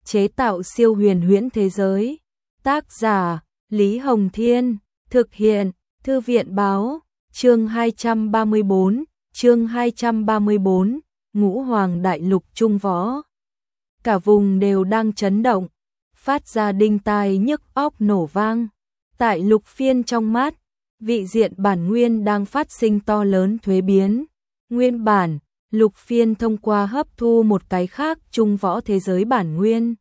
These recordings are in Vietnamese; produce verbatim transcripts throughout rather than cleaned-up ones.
chế tạo siêu huyền huyễn thế giới. Tác giả Lý Hồng Thiên, thực hiện Thư viện Báo. Chương hai trăm ba mươi bốn, chương hai trăm ba mươi bốn, Ngũ Hoàng Đại Lục Trung Võ. Cả vùng đều đang chấn động, phát ra đinh tai nhức óc nổ vang. Tại Lục Phiên trong mắt, vị diện bản nguyên đang phát sinh to lớn thuế biến. Nguyên bản, Lục Phiên thông qua hấp thu một cái khác Trung Võ thế giới bản nguyên,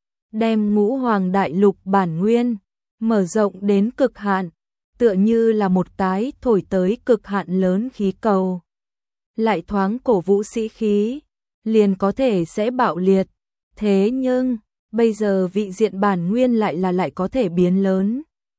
đem Ngũ Hoàng Đại Lục bản nguyên mở rộng đến cực hạn, tựa như là một cái thổi tới cực hạn lớn khí cầu. Lại thoáng cổ vũ sĩ khí, liền có thể sẽ bạo liệt. Thế nhưng, bây giờ vị diện bản nguyên lại là lại có thể biến lớn.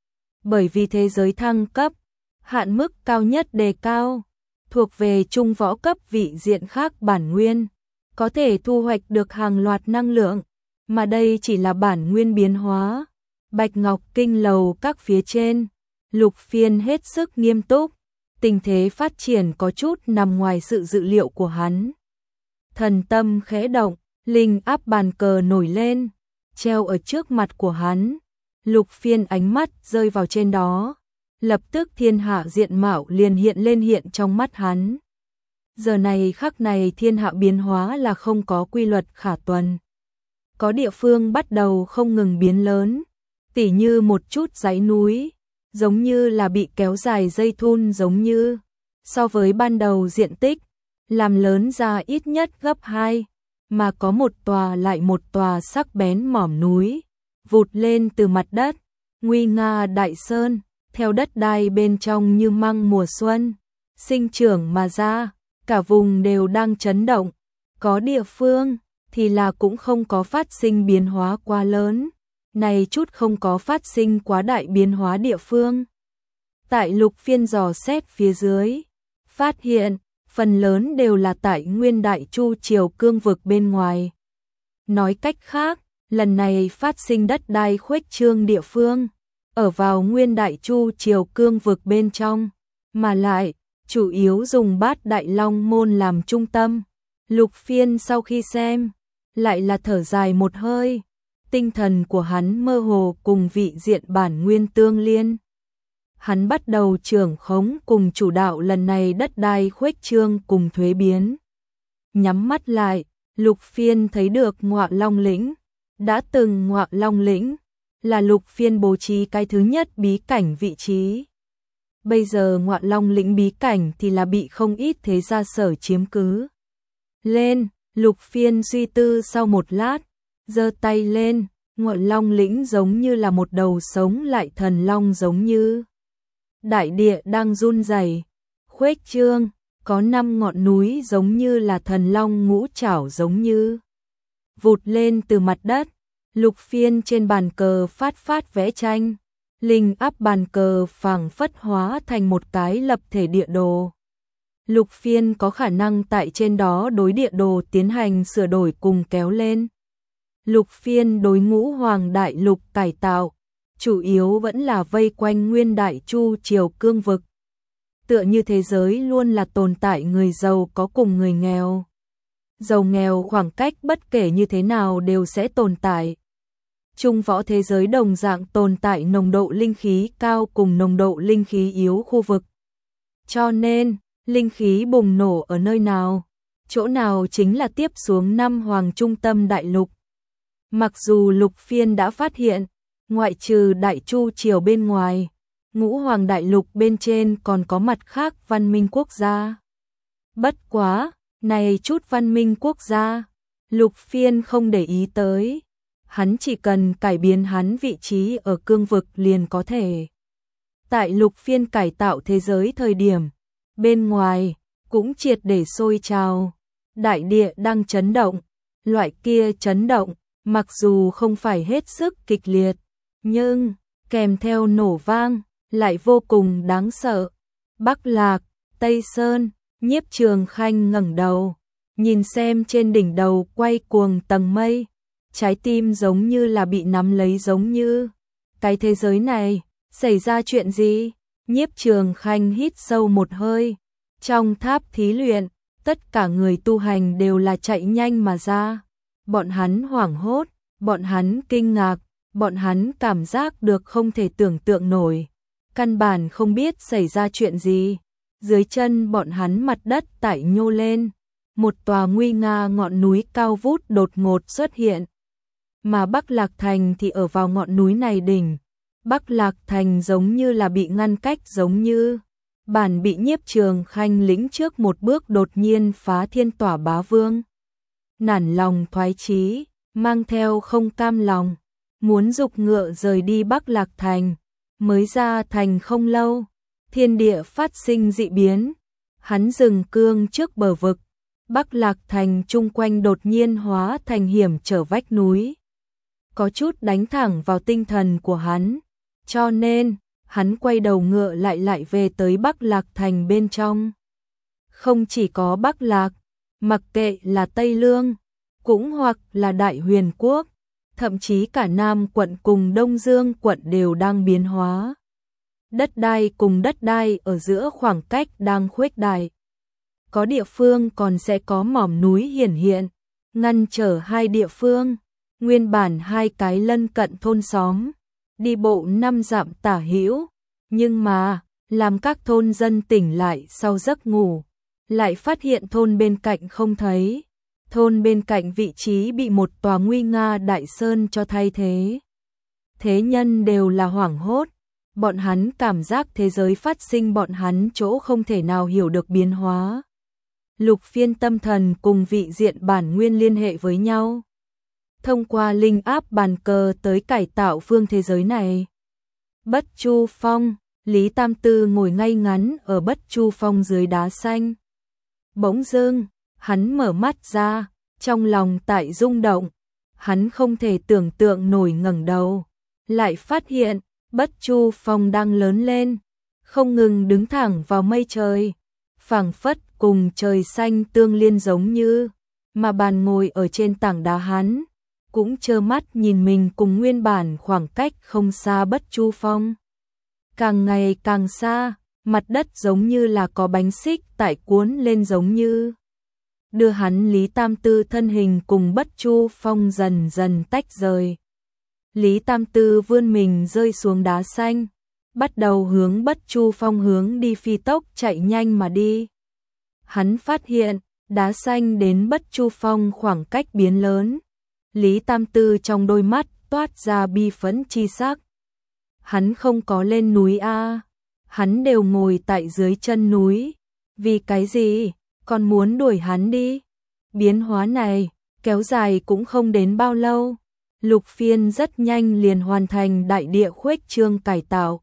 Bởi vì thế giới thăng cấp, hạn mức cao nhất đề cao, thuộc về Trung Võ cấp vị diện khác bản nguyên, có thể thu hoạch được hàng loạt năng lượng, mà đây chỉ là bản nguyên biến hóa. Bạch Ngọc Kinh lầu các phía trên, Lục Phiên hết sức nghiêm túc, tình thế phát triển có chút nằm ngoài sự dự liệu của hắn. Thần tâm khẽ động, linh áp bàn cờ nổi lên, treo ở trước mặt của hắn. Lục Phiên ánh mắt rơi vào trên đó, lập tức thiên hạ diện mạo liền hiện lên hiện trong mắt hắn. Giờ này khắc này thiên hạ biến hóa là không có quy luật khả tuần. Có địa phương bắt đầu không ngừng biến lớn, tỉ như một chút dãy núi, giống như là bị kéo dài dây thun, giống như so với ban đầu diện tích làm lớn ra ít nhất gấp hai, mà có một tòa lại một tòa sắc bén mỏm núi vụt lên từ mặt đất, nguy nga đại sơn, theo đất đai bên trong như măng mùa xuân sinh trưởng mà ra. Cả vùng đều đang chấn động, có địa phương thì là cũng không có phát sinh biến hóa quá lớn, này chút không có phát sinh quá đại biến hóa địa phương. Tại Lục Phiên dò xét phía dưới, phát hiện phần lớn đều là tại Nguyên Đại Chu Triều cương vực bên ngoài. Nói cách khác, lần này phát sinh đất đai khuếch trương địa phương, ở vào Nguyên Đại Chu Triều cương vực bên trong, mà lại chủ yếu dùng Bát Đại Long môn làm trung tâm. Lục Phiên sau khi xem, lại là thở dài một hơi, tinh thần của hắn mơ hồ cùng vị diện bản nguyên tương liên. Hắn bắt đầu trưởng khống cùng chủ đạo lần này đất đai khuếch trương cùng thuế biến. Nhắm mắt lại, Lục Phiên thấy được Ngọa Long lĩnh. Đã từng Ngọa Long lĩnh là Lục Phiên bố trí cái thứ nhất bí cảnh vị trí. Bây giờ Ngọa Long lĩnh bí cảnh thì là bị không ít thế gia sở chiếm cứ. Lên, Lục Phiên suy tư sau một lát, giơ tay lên, Ngọa Long lĩnh giống như là một đầu sống lại thần long, giống như đại địa đang run rẩy, khuếch trương, có năm ngọn núi giống như là thần long ngũ trảo, giống như vụt lên từ mặt đất. Lục Phiên trên bàn cờ phát phát vẽ tranh, linh áp bàn cờ phảng phất hóa thành một cái lập thể địa đồ. Lục Phiên có khả năng tại trên đó đối địa đồ tiến hành sửa đổi cùng kéo lên. Lục Phiên đối Ngũ Hoàng Đại Lục cải tạo, chủ yếu vẫn là vây quanh Nguyên Đại Chu Triều cương vực. Tựa như thế giới luôn là tồn tại người giàu có cùng người nghèo. Giàu nghèo khoảng cách bất kể như thế nào đều sẽ tồn tại. Trung Võ thế giới đồng dạng tồn tại nồng độ linh khí cao cùng nồng độ linh khí yếu khu vực. Cho nên, linh khí bùng nổ ở nơi nào, chỗ nào chính là tiếp xuống năm hoàng trung tâm đại lục. Mặc dù Lục Phiên đã phát hiện, ngoại trừ Đại Chu Triều bên ngoài, Ngũ Hoàng Đại Lục bên trên còn có mặt khác văn minh quốc gia. Bất quá, này chút văn minh quốc gia, Lục Phiên không để ý tới. Hắn chỉ cần cải biến hắn vị trí ở cương vực liền có thể. Tại Lục Phiên cải tạo thế giới thời điểm, bên ngoài cũng triệt để sôi trào, đại địa đang chấn động, loại kia chấn động, mặc dù không phải hết sức kịch liệt, nhưng kèm theo nổ vang lại vô cùng đáng sợ. Bắc Lạc, Tây Sơn, Nhiếp Trường Khanh ngẩng đầu, nhìn xem trên đỉnh đầu quay cuồng tầng mây, trái tim giống như là bị nắm lấy, giống như cái thế giới này xảy ra chuyện gì? Nhiếp Trường Khanh hít sâu một hơi, trong tháp thí luyện, tất cả người tu hành đều là chạy nhanh mà ra. Bọn hắn hoảng hốt, Bọn hắn kinh ngạc, bọn hắn cảm giác được không thể tưởng tượng nổi. Căn bản không biết xảy ra chuyện gì. Dưới chân bọn hắn mặt đất tại nhô lên. Một tòa nguy nga ngọn núi cao vút đột ngột xuất hiện. Mà Bắc Lạc Thành thì ở vào ngọn núi này đỉnh. Bắc Lạc Thành giống như là bị ngăn cách, giống như bản bị Nhiếp Trường Khanh lĩnh trước một bước đột nhiên phá thiên tỏa bá vương. Nản lòng thoái chí, mang theo không cam lòng, muốn dục ngựa rời đi Bắc Lạc Thành. Mới ra thành không lâu, thiên địa phát sinh dị biến. Hắn dừng cương trước bờ vực. Bắc Lạc Thành chung quanh đột nhiên hóa thành hiểm trở vách núi. Có chút đánh thẳng vào tinh thần của hắn. Cho nên, hắn quay đầu ngựa lại lại về tới Bắc Lạc Thành bên trong. Không chỉ có Bắc Lạc, mặc kệ là Tây Lương, cũng hoặc là Đại Huyền Quốc, thậm chí cả Nam quận cùng Đông Dương quận đều đang biến hóa. Đất đai cùng đất đai ở giữa khoảng cách đang khuếch đại. Có địa phương còn sẽ có mỏm núi hiển hiện, ngăn trở hai địa phương. Nguyên bản hai cái lân cận thôn xóm, đi bộ năm dặm tả hữu, nhưng mà, làm các thôn dân tỉnh lại sau giấc ngủ, lại phát hiện thôn bên cạnh không thấy. Thôn bên cạnh vị trí bị một tòa nguy nga đại sơn cho thay thế. Thế nhân đều là hoảng hốt, bọn hắn cảm giác thế giới phát sinh bọn hắn chỗ không thể nào hiểu được biến hóa. Lục Phiên tâm thần cùng vị diện bản nguyên liên hệ với nhau. Thông qua linh áp bàn cờ tới cải tạo phương thế giới này. Bất Chu Phong, Lý Tam Tư ngồi ngay ngắn ở Bất Chu Phong dưới đá xanh. Bỗng dưng, hắn mở mắt ra, trong lòng tại rung động. Hắn không thể tưởng tượng nổi ngẩng đầu, lại phát hiện Bất Chu Phong đang lớn lên, không ngừng đứng thẳng vào mây trời, phảng phất cùng trời xanh tương liên giống như, mà bàn ngồi ở trên tảng đá hắn, cũng trơ mắt nhìn mình cùng nguyên bản khoảng cách không xa Bất Chu Phong. Càng ngày càng xa, mặt đất giống như là có bánh xích tại cuốn lên giống như. Đưa hắn Lý Tam Tư thân hình cùng Bất Chu Phong dần dần tách rời. Lý Tam Tư vươn mình rơi xuống đá xanh, bắt đầu hướng Bất Chu Phong hướng đi phi tốc chạy nhanh mà đi. Hắn phát hiện, đá xanh đến Bất Chu Phong khoảng cách biến lớn. Lý Tam Tư trong đôi mắt toát ra bi phẫn chi sắc. Hắn không có lên núi a, hắn đều ngồi tại dưới chân núi. Vì cái gì? Còn muốn đuổi hắn đi? Biến hóa này kéo dài cũng không đến bao lâu. Lục Phiên rất nhanh liền hoàn thành đại địa khuếch trương cải tạo.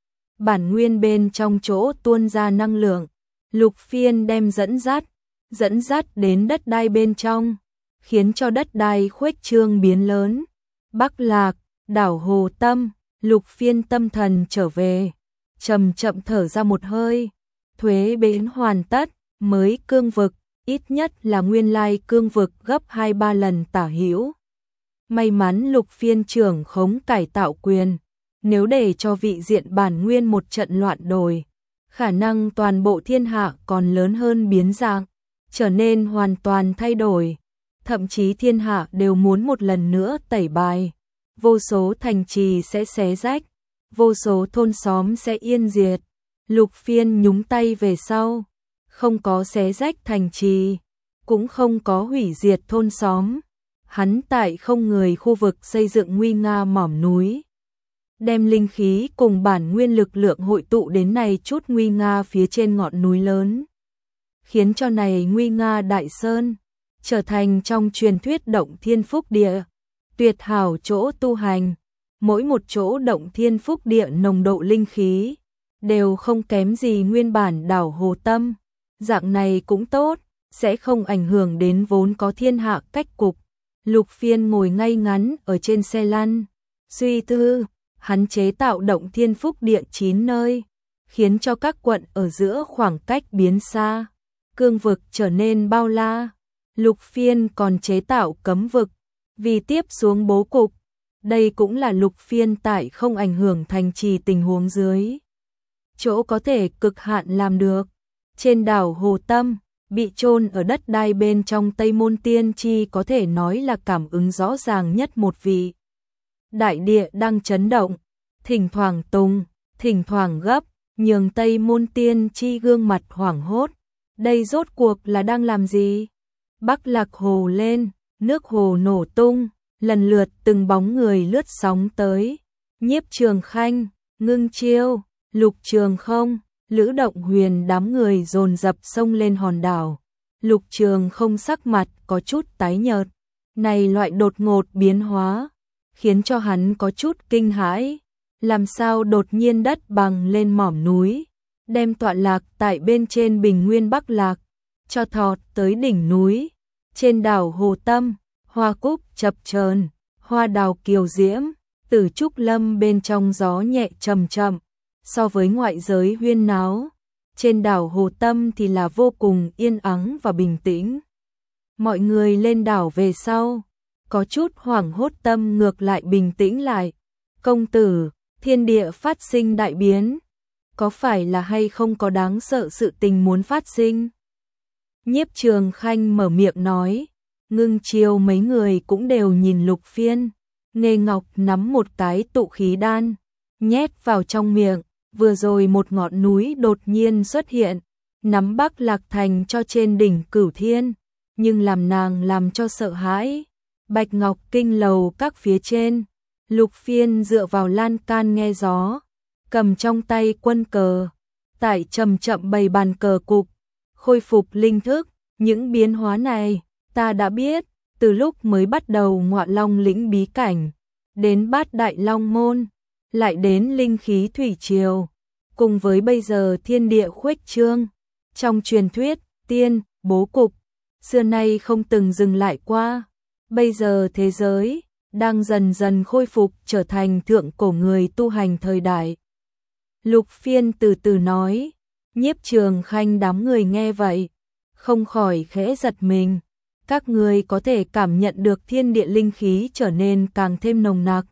Bản nguyên bên trong chỗ tuôn ra năng lượng, Lục Phiên đem dẫn dắt, dẫn dắt đến đất đai bên trong, khiến cho đất đai khuếch trương biến lớn. Bắc Lạc, đảo Hồ Tâm, Lục Phiên tâm thần trở về, chậm chậm thở ra một hơi. Thuế biến hoàn tất, mới cương vực, ít nhất là nguyên lai cương vực gấp hai ba lần tả hữu. May mắn Lục Phiên trưởng khống cải tạo quyền, nếu để cho vị diện bản nguyên một trận loạn đổi, khả năng toàn bộ thiên hạ còn lớn hơn biến dạng, trở nên hoàn toàn thay đổi. Thậm chí thiên hạ đều muốn một lần nữa tẩy bài. Vô số thành trì sẽ xé rách, vô số thôn xóm sẽ yên diệt. Lục Phiên nhúng tay về sau, không có xé rách thành trì, cũng không có hủy diệt thôn xóm. Hắn tại không người khu vực xây dựng nguy nga mỏm núi, đem linh khí cùng bản nguyên lực lượng hội tụ đến này chút nguy nga phía trên ngọn núi lớn, khiến cho này nguy nga đại sơn trở thành trong truyền thuyết động thiên phúc địa, tuyệt hảo chỗ tu hành. Mỗi một chỗ động thiên phúc địa nồng độ linh khí đều không kém gì nguyên bản đảo Hồ Tâm. Dạng này cũng tốt, sẽ không ảnh hưởng đến vốn có thiên hạ cách cục. Lục Phiên ngồi ngay ngắn ở trên xe lăn, suy tư. Hắn chế tạo động thiên phúc địa chín nơi, khiến cho các quận ở giữa khoảng cách biến xa, cương vực trở nên bao la. Lục Phiên còn chế tạo cấm vực, vì tiếp xuống bố cục. Đây cũng là Lục Phiên tại không ảnh hưởng thành trì tình huống dưới chỗ có thể cực hạn làm được. Trên đảo Hồ Tâm, bị chôn ở đất đai bên trong Tây Môn Tiên Tri có thể nói là cảm ứng rõ ràng nhất một vị. Đại địa đang chấn động, thỉnh thoảng tung, thỉnh thoảng gấp, nhường Tây Môn Tiên Tri gương mặt hoảng hốt. Đây rốt cuộc là đang làm gì? Bắc Lạc Hồ lên, nước hồ nổ tung, lần lượt từng bóng người lướt sóng tới. Nhiếp Trường Khanh, Ngưng Chiêu, Lục Trường Không, Lữ Động Huyền đám người dồn dập xông lên hòn đảo. Lục Trường Không sắc mặt có chút tái nhợt. Này loại đột ngột biến hóa, khiến cho hắn có chút kinh hãi. Làm sao đột nhiên đất bằng lên mỏm núi, đem tọa lạc tại bên trên bình nguyên Bắc Lạc, cho thọt tới đỉnh núi. Trên đảo Hồ Tâm, hoa cúc chập chờn, hoa đào kiều diễm, tử trúc lâm bên trong gió nhẹ chậm chậm. So với ngoại giới huyên náo, trên đảo Hồ Tâm thì là vô cùng yên ắng và bình tĩnh. Mọi người lên đảo về sau, có chút hoảng hốt tâm ngược lại bình tĩnh lại. Công tử, thiên địa phát sinh đại biến, có phải là hay không có đáng sợ sự tình muốn phát sinh? Nhiếp Trường Khanh mở miệng nói. Ngưng Chiêu mấy người cũng đều nhìn Lục Phiên. Nghê Ngọc nắm một cái tụ khí đan, nhét vào trong miệng. Vừa rồi một ngọn núi đột nhiên xuất hiện, nắm Bắc Lạc Thành cho trên đỉnh Cửu Thiên, nhưng làm nàng làm cho sợ hãi. Bạch Ngọc Kinh lầu các phía trên, Lục Phiên dựa vào lan can nghe gió, cầm trong tay quân cờ, tại chậm chậm bày bàn cờ cục, khôi phục linh thức. Những biến hóa này, ta đã biết, từ lúc mới bắt đầu Ngọa Long lĩnh bí cảnh, đến Bát Đại Long môn, lại đến linh khí thủy triều, cùng với bây giờ thiên địa khuếch trương. Trong truyền thuyết, tiên, bố cục, xưa nay không từng dừng lại qua. Bây giờ thế giới đang dần dần khôi phục trở thành thượng cổ người tu hành thời đại. Lục Phiên từ từ nói. Nhiếp Trường Khanh đám người nghe vậy, không khỏi khẽ giật mình. Các người có thể cảm nhận được thiên địa linh khí trở nên càng thêm nồng nặc.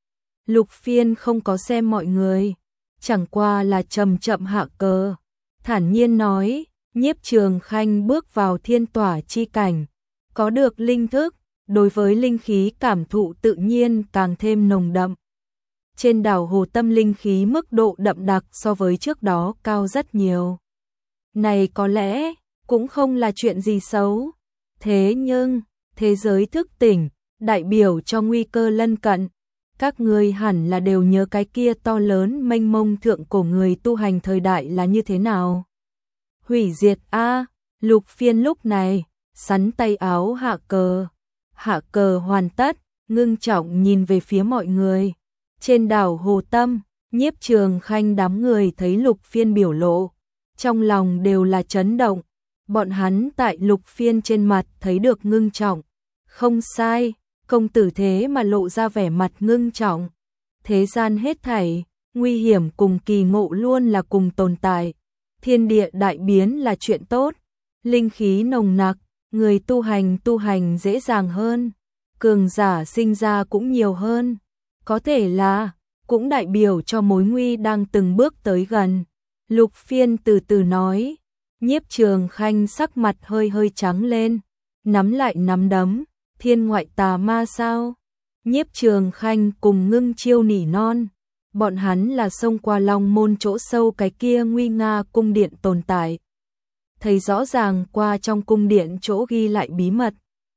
Lục Phiên không có xem mọi người, chẳng qua là chậm chậm hạ cờ, thản nhiên nói. Nhiếp Trường Khanh bước vào thiên tỏa chi cảnh, có được linh thức, đối với linh khí cảm thụ tự nhiên càng thêm nồng đậm. Trên đảo Hồ Tâm linh khí mức độ đậm đặc so với trước đó cao rất nhiều. Này có lẽ cũng không là chuyện gì xấu. Thế nhưng, thế giới thức tỉnh, đại biểu cho nguy cơ lân cận. Các ngươi hẳn là đều nhớ cái kia to lớn mênh mông thượng cổ người tu hành thời đại là như thế nào. Hủy diệt a. Lục Phiên lúc này, sắn tay áo hạ cờ. Hạ cờ hoàn tất, ngưng trọng nhìn về phía mọi người. Trên đảo Hồ Tâm, Nhiếp Trường Khanh đám người thấy Lục Phiên biểu lộ, trong lòng đều là chấn động. Bọn hắn tại Lục Phiên trên mặt thấy được ngưng trọng. Không sai, công tử thế mà lộ ra vẻ mặt ngưng trọng. Thế gian hết thảy, nguy hiểm cùng kỳ ngộ luôn là cùng tồn tại. Thiên địa đại biến là chuyện tốt. Linh khí nồng nặc, người tu hành tu hành dễ dàng hơn. Cường giả sinh ra cũng nhiều hơn. Có thể là, cũng đại biểu cho mối nguy đang từng bước tới gần. Lục Phiên từ từ nói. Nhiếp Trường Khanh sắc mặt hơi hơi trắng lên, nắm lại nắm đấm. Thiên ngoại tà ma sao? Nhiếp Trường Khanh cùng Ngưng Chiêu nỉ non. Bọn hắn là xông qua Long môn chỗ sâu cái kia nguy nga cung điện tồn tại. Thấy rõ ràng qua trong cung điện chỗ ghi lại bí mật.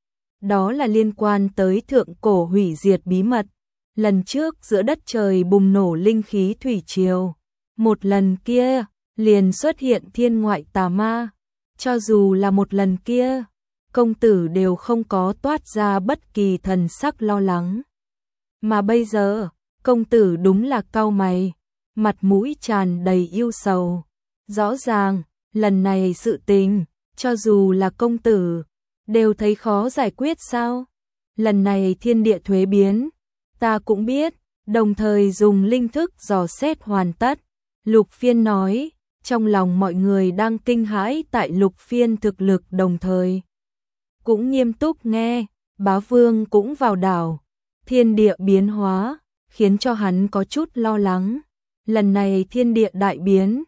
Đó là liên quan tới thượng cổ hủy diệt bí mật. Lần trước giữa đất trời bùng nổ linh khí thủy triều. Một lần kia, liền xuất hiện thiên ngoại tà ma. Cho dù là một lần kia, công tử đều không có toát ra bất kỳ thần sắc lo lắng. Mà bây giờ, công tử đúng là cau mày, mặt mũi tràn đầy yêu sầu. Rõ ràng, lần này sự tình, cho dù là công tử, đều thấy khó giải quyết sao? Lần này thiên địa thuế biến, ta cũng biết, đồng thời dùng linh thức dò xét hoàn tất. Lục Phiên nói, trong lòng mọi người đang kinh hãi tại Lục Phiên thực lực đồng thời. Cũng nghiêm túc nghe, Bá Vương cũng vào đảo. Thiên địa biến hóa, khiến cho hắn có chút lo lắng. Lần này thiên địa đại biến,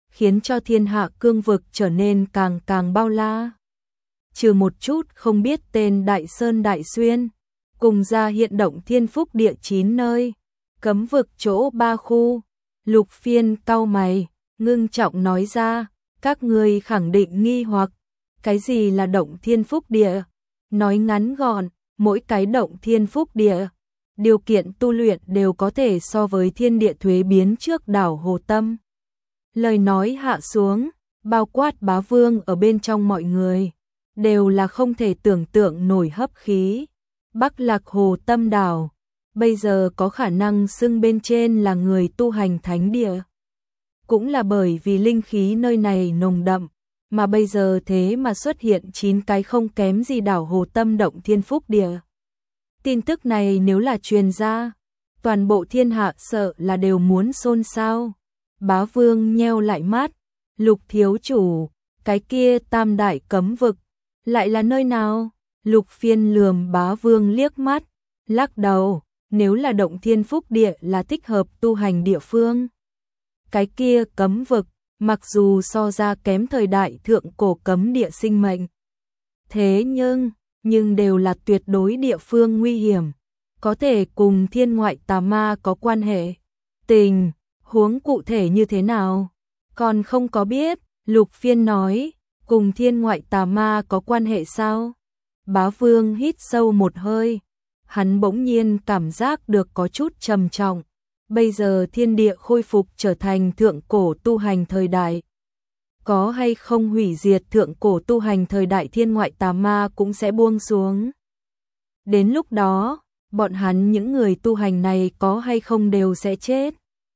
khiến cho thiên hạ cương vực trở nên càng càng bao la. Trừ một chút không biết tên Đại Sơn Đại Xuyên, cùng ra hiện động thiên phúc địa chín nơi, cấm vực chỗ ba khu. Lục Phiên cau mày, ngưng trọng nói ra, các ngươi khẳng định nghi hoặc, cái gì là động thiên phúc địa? Nói ngắn gọn, mỗi cái động thiên phúc địa, điều kiện tu luyện đều có thể so với thiên địa thuế biến trước đảo Hồ Tâm. Lời nói hạ xuống, bao quát Bá Vương ở bên trong mọi người, đều là không thể tưởng tượng nổi hấp khí. Bắc Lạc Hồ Tâm đảo, bây giờ có khả năng xưng bên trên là người tu hành thánh địa. Cũng là bởi vì linh khí nơi này nồng đậm, mà bây giờ thế mà xuất hiện chín cái không kém gì đảo Hồ Tâm động thiên phúc địa. Tin tức này nếu là truyền ra, toàn bộ thiên hạ sợ là đều muốn xôn xao. Bá Vương nheo lại mắt, Lục thiếu chủ, cái kia tam đại cấm vực, lại là nơi nào? Lục Phiên lườm Bá Vương liếc mắt, lắc đầu, nếu là động thiên phúc địa là thích hợp tu hành địa phương. Cái kia cấm vực, mặc dù so ra kém thời đại thượng cổ cấm địa sinh mệnh. Thế nhưng, nhưng đều là tuyệt đối địa phương nguy hiểm, có thể cùng thiên ngoại tà ma có quan hệ. Tình huống cụ thể như thế nào? Còn không có biết, Lục Phiên nói, cùng thiên ngoại tà ma có quan hệ sao? Bá Vương hít sâu một hơi, hắn bỗng nhiên cảm giác được có chút trầm trọng. Bây giờ thiên địa khôi phục trở thành thượng cổ tu hành thời đại. Có hay không hủy diệt thượng cổ tu hành thời đại thiên ngoại tà ma cũng sẽ buông xuống. Đến lúc đó, bọn hắn những người tu hành này có hay không đều sẽ chết.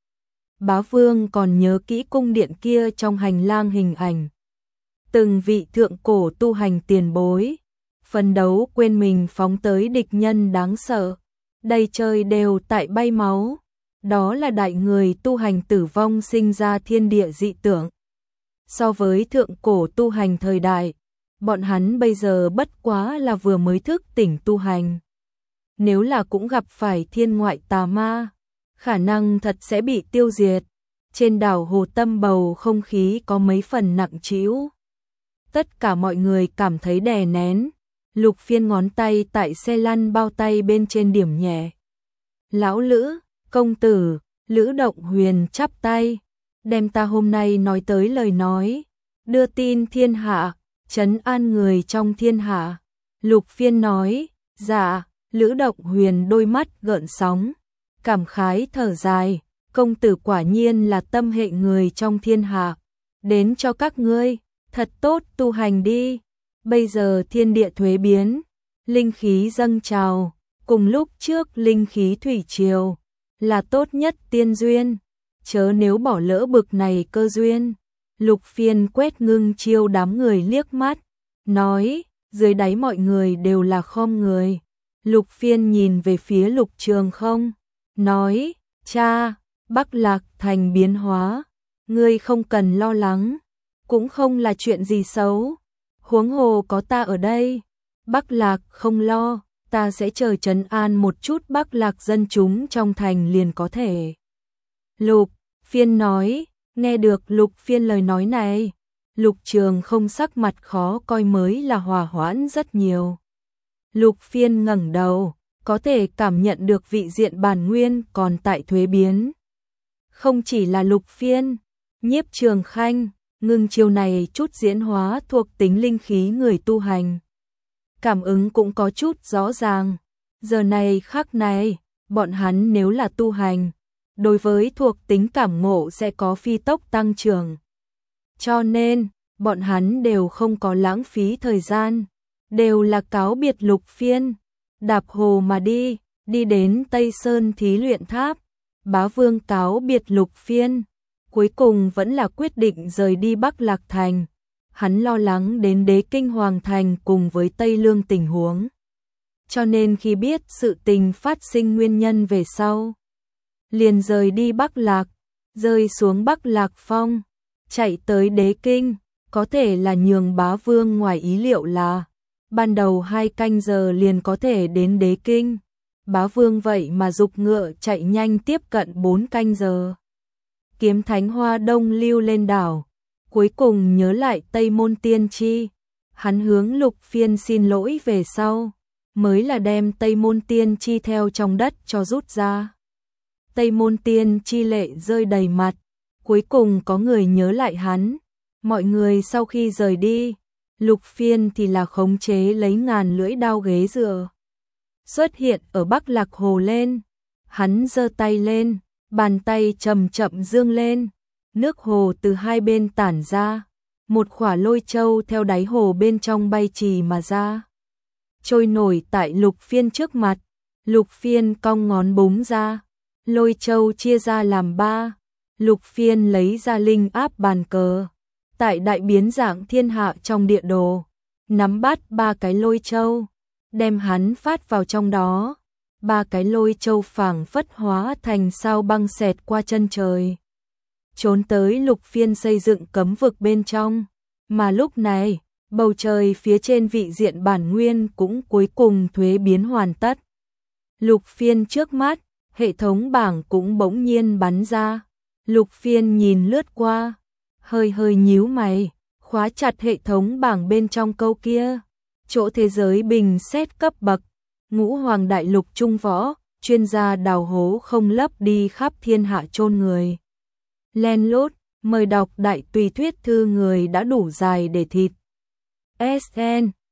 Bá Vương còn nhớ kỹ cung điện kia trong hành lang hình ảnh. Từng vị thượng cổ tu hành tiền bối, phấn đấu quên mình phóng tới địch nhân đáng sợ, đầy trời đều tại bay máu. Đó là đại người tu hành tử vong sinh ra thiên địa dị tượng. So với thượng cổ tu hành thời đại, bọn hắn bây giờ bất quá là vừa mới thức tỉnh tu hành. Nếu là cũng gặp phải thiên ngoại tà ma, khả năng thật sẽ bị tiêu diệt. Trên đảo Hồ Tâm bầu không khí có mấy phần nặng trĩu. Tất cả mọi người cảm thấy đè nén. Lục Phiên ngón tay tại xe lăn bao tay bên trên điểm nhẹ. Lão Lữ, công tử, Lữ Động Huyền chắp tay, đem ta hôm nay nói tới lời nói, đưa tin thiên hạ, trấn an người trong thiên hạ. Lục Phiên nói, dạ. Lữ Động Huyền đôi mắt gợn sóng, cảm khái thở dài, công tử quả nhiên là tâm hệ người trong thiên hạ, đến cho các ngươi, thật tốt tu hành đi. Bây giờ thiên địa thuế biến, linh khí dâng trào, cùng lúc trước linh khí thủy triều, là tốt nhất tiên duyên, chớ nếu bỏ lỡ bực này cơ duyên. Lục Phiên quét Ngưng Chiêu đám người liếc mắt, nói, dưới đáy mọi người đều là khom người. Lục Phiên nhìn về phía Lục Trường Không, nói, cha, Bắc Lạc thành biến hóa, ngươi không cần lo lắng, cũng không là chuyện gì xấu, huống hồ có ta ở đây, Bắc Lạc không lo, ta sẽ chờ trấn an một chút Bắc Lạc dân chúng trong thành liền có thể. Lục Phiên nói, nghe được Lục Phiên lời nói này, Lục Trường Không sắc mặt khó coi mới là hòa hoãn rất nhiều. Lục Phiên ngẩng đầu, có thể cảm nhận được vị diện bản nguyên còn tại thuế biến. Không chỉ là Lục Phiên, Nhiếp Trường Khanh, Ngưng Chiêu này chút diễn hóa thuộc tính linh khí người tu hành. Cảm ứng cũng có chút rõ ràng. Giờ này khắc này, bọn hắn nếu là tu hành, đối với thuộc tính cảm ngộ sẽ có phi tốc tăng trưởng. Cho nên, bọn hắn đều không có lãng phí thời gian. Đều là cáo biệt Lục Phiên, đạp hồ mà đi, đi đến Tây Sơn Thí Luyện Tháp. Bá Vương cáo biệt Lục Phiên, cuối cùng vẫn là quyết định rời đi Bắc Lạc Thành. Hắn lo lắng đến Đế Kinh Hoàng Thành cùng với Tây Lương tình huống. Cho nên khi biết sự tình phát sinh nguyên nhân về sau, liền rời đi Bắc Lạc, rơi xuống Bắc Lạc Phong, chạy tới Đế Kinh. Có thể là nhường Bá Vương ngoài ý liệu là ban đầu hai canh giờ liền có thể đến Đế Kinh. Bá Vương vậy mà giục ngựa chạy nhanh tiếp cận bốn canh giờ. kiếm thánh Hoa Đông lưu lên đảo, cuối cùng nhớ lại Tây Môn Tiên Chi, hắn hướng Lục Phiên xin lỗi về sau, mới là đem Tây Môn Tiên Chi theo trong đất cho rút ra. Tây Môn Tiên Chi lệ rơi đầy mặt, cuối cùng có người nhớ lại hắn, mọi người sau khi rời đi, Lục Phiên thì là khống chế lấy ngàn lưỡi đao ghế dựa. Xuất hiện ở Bắc Lạc Hồ lên, hắn giơ tay lên, bàn tay chậm chậm dương lên, nước hồ từ hai bên tản ra, một khỏa lôi châu theo đáy hồ bên trong bay trì mà ra. Trôi nổi tại Lục Phiên trước mặt, Lục Phiên cong ngón búng ra, lôi châu chia ra làm ba, Lục Phiên lấy ra linh áp bàn cờ, tại đại biến dạng thiên hạ trong địa đồ, nắm bắt ba cái lôi châu, đem hắn phát vào trong đó, ba cái lôi châu phảng phất hóa thành sao băng xẹt qua chân trời, trốn tới Lục Phiên xây dựng cấm vực bên trong, mà lúc này, bầu trời phía trên vị diện bản nguyên cũng cuối cùng thuế biến hoàn tất. Lục Phiên trước mắt, hệ thống bảng cũng bỗng nhiên bắn ra, Lục Phiên nhìn lướt qua, hơi hơi nhíu mày, khóa chặt hệ thống bảng bên trong câu kia, chỗ thế giới bình xét cấp bậc, ngũ hoàng đại lục trung võ, chuyên gia đào hố không lấp đi khắp thiên hạ chôn người. Len lút, mời đọc đại tùy thuyết thư người đã đủ dài để thịt. ét en